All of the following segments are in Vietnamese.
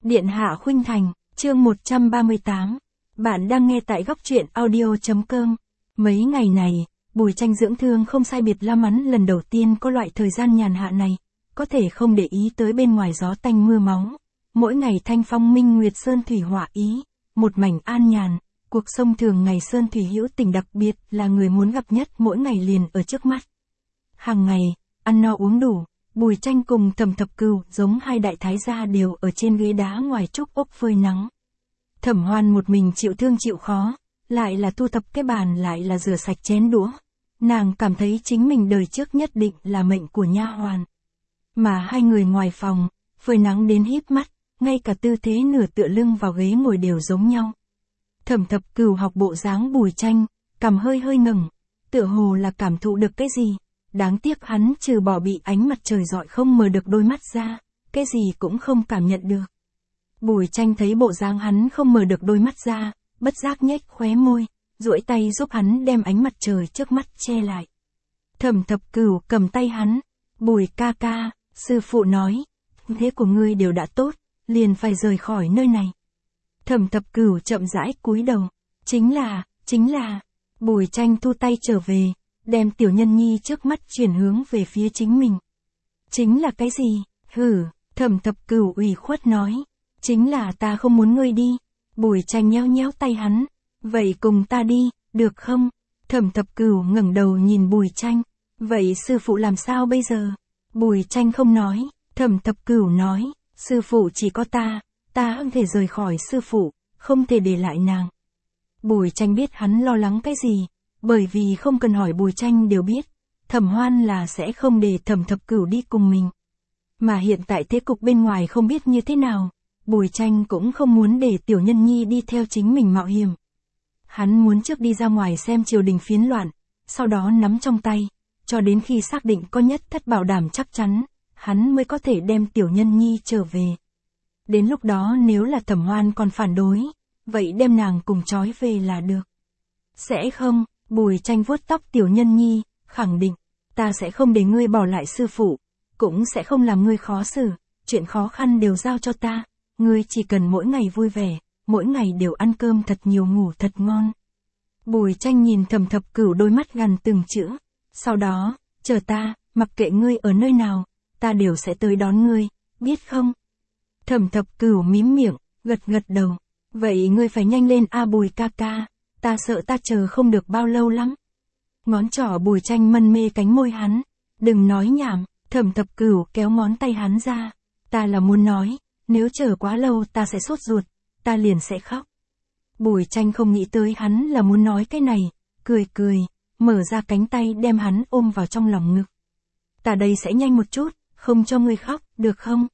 Điện Hạ Khuynh Thành, chương 138. Bạn đang nghe tại góc truyện audio.com. Mấy ngày này, Bùi Tranh dưỡng thương không sai biệt lắm, hắn lần đầu tiên có loại thời gian nhàn hạ này, có thể không để ý tới bên ngoài gió tanh mưa máu. Mỗi ngày thanh phong minh nguyệt sơn thủy họa ý, một mảnh an nhàn, cuộc sống thường ngày sơn thủy hữu tình, đặc biệt là người muốn gặp nhất mỗi ngày liền ở trước mắt. Hàng ngày, ăn no uống đủ, Bùi Tranh cùng Thẩm Thập Cửu giống hai đại thái gia đều ở trên ghế đá ngoài trúc ốc phơi nắng. Thẩm Hoan một mình chịu thương chịu khó, lại là thu thập cái bàn, lại là rửa sạch chén đũa. Nàng cảm thấy chính mình đời trước nhất định là mệnh của nha hoàn. Mà hai người ngoài phòng, phơi nắng đến híp mắt, ngay cả tư thế nửa tựa lưng vào ghế ngồi đều giống nhau. Thẩm Thập Cửu học bộ dáng Bùi Tranh, cằm hơi hơi ngẩng, tựa hồ là cảm thụ được cái gì. Đáng tiếc hắn trừ bỏ bị ánh mặt trời rọi không mở được đôi mắt ra, cái gì cũng không cảm nhận được. Bùi Tranh thấy bộ dáng hắn không mở được đôi mắt ra, bất giác nhếch khóe môi, duỗi tay giúp hắn đem ánh mặt trời trước mắt che lại. Thẩm Thập Cửu cầm tay hắn, Bùi ca ca, sư phụ nói, thế của ngươi đều đã tốt, liền phải rời khỏi nơi này. Thẩm Thập Cửu chậm rãi cúi đầu, chính là, Bùi Tranh thu tay trở về, đem Tiểu Nhân Nhi trước mắt chuyển hướng về phía chính mình. Chính là cái gì? Thẩm Thập Cửu ủy khuất nói. Chính là ta không muốn ngươi đi. Bùi Tranh nhéo nhéo tay hắn. Vậy cùng ta đi, được không? Thẩm Thập Cửu ngẩng đầu nhìn Bùi Tranh. Vậy sư phụ làm sao bây giờ? Bùi Tranh không nói. Thẩm Thập Cửu nói, sư phụ chỉ có ta không thể rời khỏi sư phụ, không thể để lại nàng. Bùi Tranh biết hắn lo lắng cái gì. Bởi vì không cần hỏi Bùi Tranh đều biết, Thẩm Hoan là sẽ không để Thẩm Thập Cửu đi cùng mình. Mà hiện tại thế cục bên ngoài không biết như thế nào, Bùi Tranh cũng không muốn để Tiểu Nhân Nhi đi theo chính mình mạo hiểm. Hắn muốn trước đi ra ngoài xem triều đình phiến loạn, sau đó nắm trong tay, cho đến khi xác định có nhất thất bảo đảm chắc chắn, hắn mới có thể đem Tiểu Nhân Nhi trở về. Đến lúc đó nếu là Thẩm Hoan còn phản đối, vậy đem nàng cùng trói về là được. Sẽ không. Bùi Tranh vuốt tóc Tiểu Nhân Nhi, khẳng định, ta sẽ không để ngươi bỏ lại sư phụ, cũng sẽ không làm ngươi khó xử, chuyện khó khăn đều giao cho ta, ngươi chỉ cần mỗi ngày vui vẻ, mỗi ngày đều ăn cơm thật nhiều, ngủ thật ngon. Bùi Tranh nhìn Thẩm Thập Cửu đôi mắt gần từng chữ, sau đó, chờ ta, mặc kệ ngươi ở nơi nào, ta đều sẽ tới đón ngươi, biết không? Thẩm Thập Cửu mím miệng, gật gật đầu, vậy ngươi phải nhanh lên a Bùi ca ca. Ta sợ ta chờ không được bao lâu lắm. Ngón trỏ Bùi Tranh mân mê cánh môi hắn. Đừng nói nhảm, Thẩm Thập Cửu kéo ngón tay hắn ra. Ta là muốn nói, nếu chờ quá lâu ta sẽ sốt ruột, ta liền sẽ khóc. Bùi Tranh không nghĩ tới hắn là muốn nói cái này, cười, mở ra cánh tay đem hắn ôm vào trong lòng ngực. Ta đây sẽ nhanh một chút, không cho ngươi khóc, được không?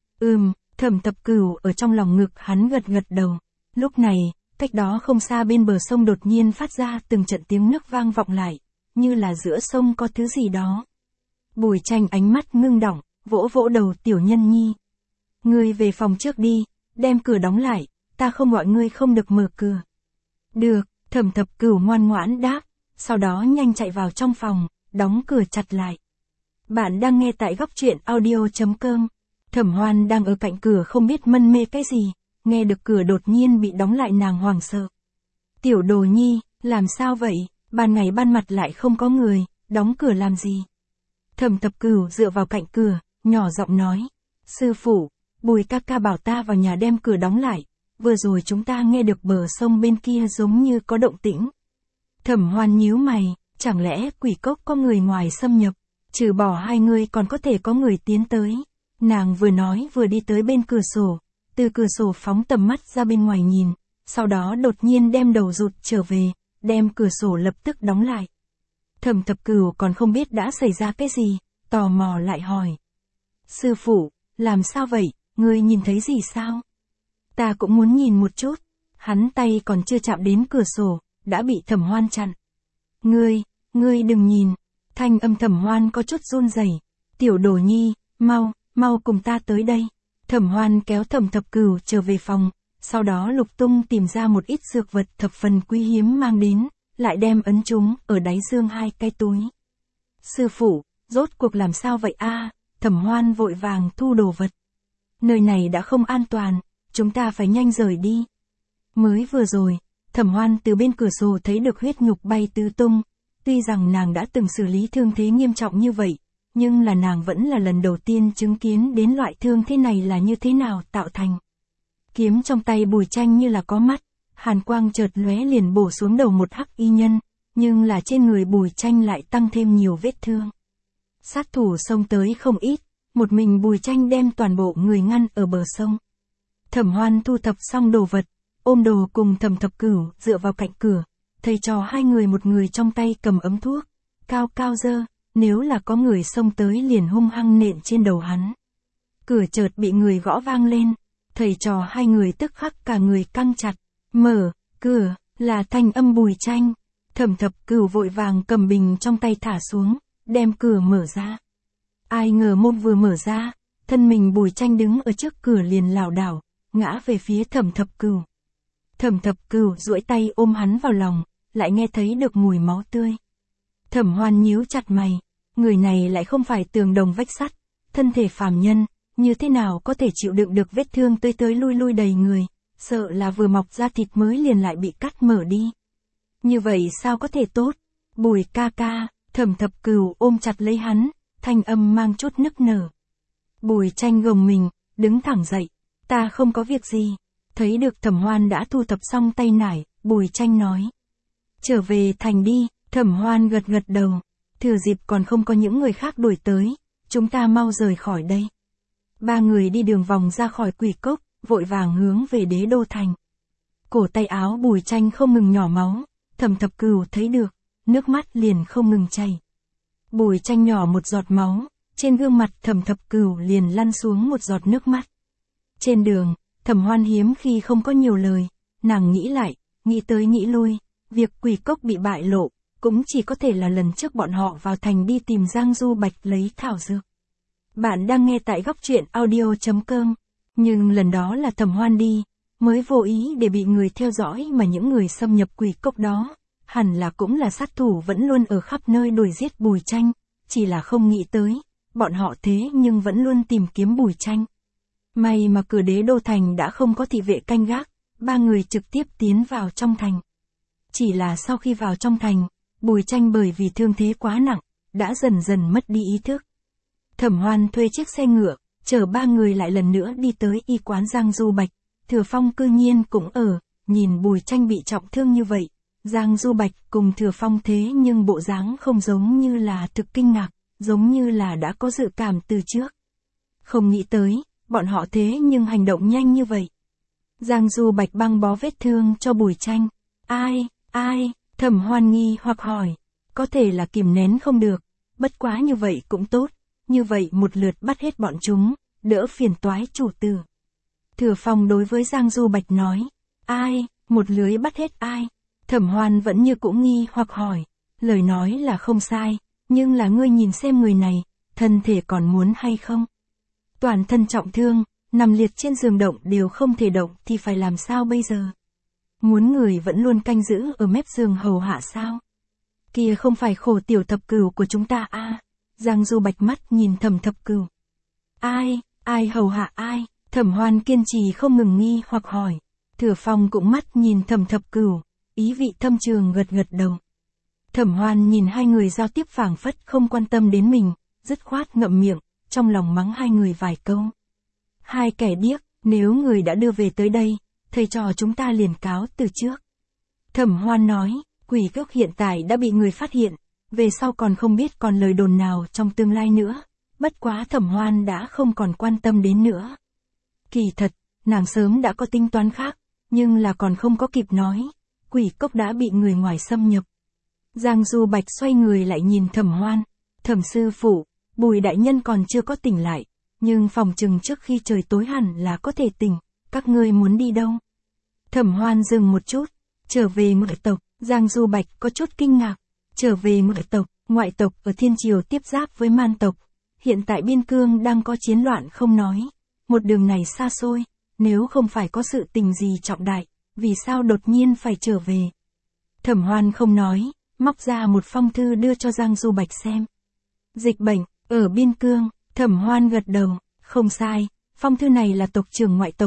Thẩm Thập Cửu ở trong lòng ngực hắn gật gật đầu. Lúc này, cách đó không xa bên bờ sông đột nhiên phát ra từng trận tiếng nước vang vọng lại, như là giữa sông có thứ gì đó. Bùi Tranh ánh mắt ngưng đọng, vỗ vỗ đầu Tiểu Nhân Nhi. Ngươi về phòng trước đi, đem cửa đóng lại, ta không gọi ngươi không được mở cửa. Được, Thẩm Thập Cửu ngoan ngoãn đáp, sau đó nhanh chạy vào trong phòng, đóng cửa chặt lại. Bạn đang nghe tại góc truyện audio.com. Thẩm Hoan đang ở cạnh cửa không biết mân mê cái gì. Nghe được cửa đột nhiên bị đóng lại, nàng hoảng sợ. Tiểu Đồ Nhi, làm sao vậy, ban ngày ban mặt lại không có người, đóng cửa làm gì? Thẩm Thập Cửu dựa vào cạnh cửa, nhỏ giọng nói. Sư phụ, Bùi ca ca bảo ta vào nhà đem cửa đóng lại, vừa rồi chúng ta nghe được bờ sông bên kia giống như có động tĩnh. Thẩm Hoan nhíu mày, chẳng lẽ quỷ cốc có người ngoài xâm nhập, trừ bỏ hai người còn có thể có người tiến tới. Nàng vừa nói vừa đi tới bên cửa sổ. Từ cửa sổ phóng tầm mắt ra bên ngoài nhìn, sau đó đột nhiên đem đầu rụt trở về, đem cửa sổ lập tức đóng lại. Thẩm Thập Cửu còn không biết đã xảy ra cái gì, tò mò lại hỏi. Sư phụ, làm sao vậy, ngươi nhìn thấy gì sao? Ta cũng muốn nhìn một chút. Hắn tay còn chưa chạm đến cửa sổ, đã bị Thẩm Hoan chặn. Ngươi đừng nhìn. Thanh âm Thẩm Hoan có chút run rẩy. Tiểu Đồ Nhi, mau cùng ta tới đây. Thẩm Hoan kéo Thẩm Thập Cửu trở về phòng, sau đó lục tung tìm ra một ít dược vật thập phần quý hiếm mang đến, lại đem ấn chúng ở đáy dương hai cái túi. Sư phụ, rốt cuộc làm sao vậy a? Thẩm Hoan vội vàng thu đồ vật. Nơi này đã không an toàn, chúng ta phải nhanh rời đi. Mới vừa rồi, Thẩm Hoan từ bên cửa sổ thấy được huyết nhục bay tứ tung. Tuy rằng nàng đã từng xử lý thương thế nghiêm trọng như vậy, nhưng là nàng vẫn là lần đầu tiên chứng kiến đến loại thương thế này là như thế nào tạo thành. Kiếm trong tay Bùi Tranh như là có mắt, hàn quang chợt lóe liền bổ xuống đầu một hắc y nhân, nhưng là trên người Bùi Tranh lại tăng thêm nhiều vết thương. Sát thủ xông tới không ít, một mình Bùi Tranh đem toàn bộ người ngăn ở bờ sông. Thẩm Hoan thu thập xong đồ vật, ôm đồ cùng Thẩm Thập Cửu dựa vào cạnh cửa, thầy trò hai người một người trong tay cầm ấm thuốc, cao cao giơ, nếu là có người xông tới liền hung hăng nện trên đầu hắn. Cửa chợt bị người gõ vang lên, thầy trò hai người tức khắc cả người căng chặt, mở, cửa, là thanh âm Bùi Tranh. Thẩm Thập Cửu vội vàng cầm bình trong tay thả xuống, đem cửa mở ra. Ai ngờ môn vừa mở ra, thân mình Bùi Tranh đứng ở trước cửa liền lảo đảo, ngã về phía Thẩm Thập Cửu. Thẩm Thập Cửu duỗi tay ôm hắn vào lòng, lại nghe thấy được mùi máu tươi. Thẩm Hoan nhíu chặt mày, người này lại không phải tường đồng vách sắt, thân thể phàm nhân, như thế nào có thể chịu đựng được vết thương tới tới lui lui đầy người, sợ là vừa mọc ra thịt mới liền lại bị cắt mở đi. Như vậy sao có thể tốt? Bùi ca ca, Thẩm Thập Cửu ôm chặt lấy hắn, thanh âm mang chút nức nở. Bùi Tranh gồng mình, đứng thẳng dậy, ta không có việc gì. Thấy được Thẩm Hoan đã thu thập xong tay nải, Bùi Tranh nói. Trở về thành đi, Thẩm Hoan gật gật đầu. Thừa dịp còn không có những người khác đuổi tới, chúng ta mau rời khỏi đây. Ba người đi đường vòng ra khỏi Quỷ Cốc, vội vàng hướng về Đế Đô thành. Cổ tay áo Bùi Tranh không ngừng nhỏ máu, Thẩm Thập Cửu thấy được, nước mắt liền không ngừng chảy. Bùi Tranh nhỏ một giọt máu, trên gương mặt Thẩm Thập Cửu liền lăn xuống một giọt nước mắt. Trên đường, Thẩm Hoan hiếm khi không có nhiều lời, nàng nghĩ lại, nghĩ tới nghĩ lui, việc Quỷ Cốc bị bại lộ, cũng chỉ có thể là lần trước bọn họ vào thành đi tìm Giang Du Bạch lấy thảo dược. Bạn đang nghe tại góc truyện audio.com, nhưng lần đó là Thẩm Hoan đi, mới vô ý để bị người theo dõi mà những người xâm nhập Quỷ Cốc đó, hẳn là cũng là sát thủ vẫn luôn ở khắp nơi đuổi giết Bùi Tranh, chỉ là không nghĩ tới, bọn họ thế nhưng vẫn luôn tìm kiếm Bùi Tranh. May mà cửa Đế Đô thành đã không có thị vệ canh gác, ba người trực tiếp tiến vào trong thành. Chỉ là sau khi vào trong thành, Bùi Tranh bởi vì thương thế quá nặng, đã dần dần mất đi ý thức. Thẩm Hoan thuê chiếc xe ngựa, chở ba người lại lần nữa đi tới y quán Giang Du Bạch, Thừa Phong cư nhiên cũng ở, nhìn Bùi Tranh bị trọng thương như vậy, Giang Du Bạch cùng Thừa Phong thế nhưng bộ dáng không giống như là thực kinh ngạc, giống như là đã có dự cảm từ trước. Không nghĩ tới, bọn họ thế nhưng hành động nhanh như vậy. Giang Du Bạch băng bó vết thương cho Bùi Tranh. Ai, Thẩm Hoan nghi hoặc hỏi, có thể là kìm nén không được, bất quá như vậy cũng tốt, như vậy một lượt bắt hết bọn chúng, đỡ phiền toái chủ tử. Thừa Phong đối với Giang Du Bạch nói, một lưới bắt hết ai? Thẩm Hoan vẫn như cũng nghi hoặc hỏi, lời nói là không sai, nhưng là ngươi nhìn xem người này, thân thể còn muốn hay không? Toàn thân trọng thương, nằm liệt trên giường động đều không thể động thì phải làm sao bây giờ? Muốn người vẫn luôn canh giữ ở mép giường hầu hạ sao? Kia không phải khổ tiểu Thập Cửu của chúng ta à? Giang Du Bạch mắt nhìn Thẩm Thập Cửu. Ai hầu hạ ai? Thẩm Hoan kiên trì không ngừng nghi hoặc hỏi. Thừa Phong cũng mắt nhìn Thẩm Thập Cửu, ý vị thâm trường gật gật đầu. Thẩm Hoan nhìn hai người giao tiếp phảng phất không quan tâm đến mình, dứt khoát ngậm miệng, trong lòng mắng hai người vài câu. Hai kẻ điếc, nếu người đã đưa về tới đây, thầy trò chúng ta liền cáo từ trước. Thẩm Hoan nói, Quỷ Cốc hiện tại đã bị người phát hiện, về sau còn không biết còn lời đồn nào trong tương lai nữa, bất quá Thẩm Hoan đã không còn quan tâm đến nữa. Kỳ thật, nàng sớm đã có tính toán khác, nhưng là còn không có kịp nói, Quỷ Cốc đã bị người ngoài xâm nhập. Giang Du Bạch xoay người lại nhìn Thẩm Hoan, Thẩm sư phụ, Bùi đại nhân còn chưa có tỉnh lại, nhưng phòng chừng trước khi trời tối hẳn là có thể tỉnh, các ngươi muốn đi đâu? Thẩm Hoan dừng một chút, trở về ngoại tộc. Giang Du Bạch có chút kinh ngạc, trở về ngoại tộc ở Thiên Triều tiếp giáp với Man tộc, hiện tại biên cương đang có chiến loạn không nói, một đường này xa xôi, nếu không phải có sự tình gì trọng đại, vì sao đột nhiên phải trở về? Thẩm Hoan không nói, móc ra một phong thư đưa cho Giang Du Bạch xem. Dịch bệnh, ở biên cương, Thẩm Hoan gật đầu, không sai, phong thư này là tộc trưởng ngoại tộc,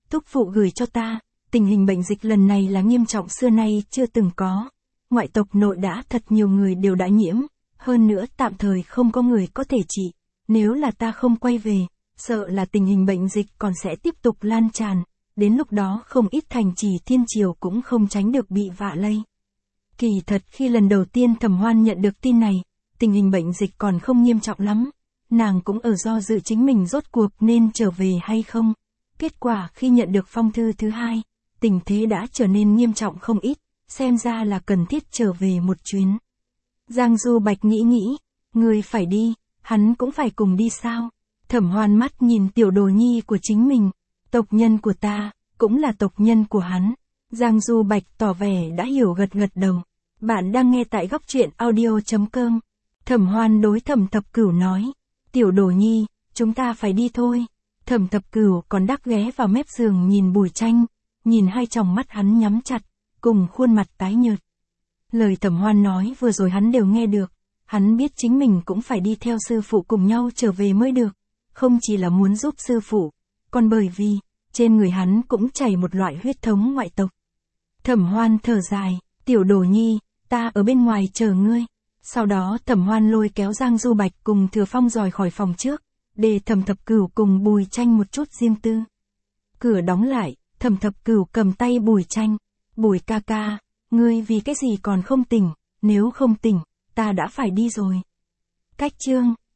Thúc phụ gửi cho ta, tình hình bệnh dịch lần này là nghiêm trọng xưa nay chưa từng có. Ngoại tộc nội đã thật nhiều người đều đã nhiễm, hơn nữa tạm thời không có người có thể trị. Nếu là ta không quay về, sợ là tình hình bệnh dịch còn sẽ tiếp tục lan tràn, đến lúc đó không ít thành trì thiên triều cũng không tránh được bị vạ lây. Kỳ thật khi lần đầu tiên Thẩm Hoan nhận được tin này, tình hình bệnh dịch còn không nghiêm trọng lắm, nàng cũng ở do dự chính mình rốt cuộc nên trở về hay không. Kết quả khi nhận được phong thư thứ hai, tình thế đã trở nên nghiêm trọng không ít, xem ra là cần thiết trở về một chuyến. Giang Du Bạch nghĩ, người phải đi, hắn cũng phải cùng đi sao? Thẩm Hoan mắt nhìn tiểu đồ nhi của chính mình, tộc nhân của ta, cũng là tộc nhân của hắn. Giang Du Bạch tỏ vẻ đã hiểu gật đầu. Bạn đang nghe tại góc truyện audio.com. Thẩm Hoan đối Thẩm Thập Cửu nói, tiểu đồ nhi, chúng ta phải đi thôi. Thẩm Thập Cửu còn đắc ghé vào mép giường nhìn Bùi Tranh, nhìn hai tròng mắt hắn nhắm chặt, cùng khuôn mặt tái nhợt. Lời Thẩm Hoan nói vừa rồi hắn đều nghe được, hắn biết chính mình cũng phải đi theo sư phụ cùng nhau trở về mới được, không chỉ là muốn giúp sư phụ, còn bởi vì, trên người hắn cũng chảy một loại huyết thống ngoại tộc. Thẩm Hoan thở dài, tiểu đồ nhi, ta ở bên ngoài chờ ngươi. Sau đó Thẩm Hoan lôi kéo Giang Du Bạch cùng Thừa Phong rời khỏi phòng trước, để Thẩm Thập Cửu cùng Bùi Tranh một chút riêng tư. Cửa đóng lại, Thẩm Thập Cửu cầm tay Bùi Tranh, Bùi ca ca, ngươi vì cái gì còn không tỉnh, nếu không tỉnh, ta đã phải đi rồi. Cách chương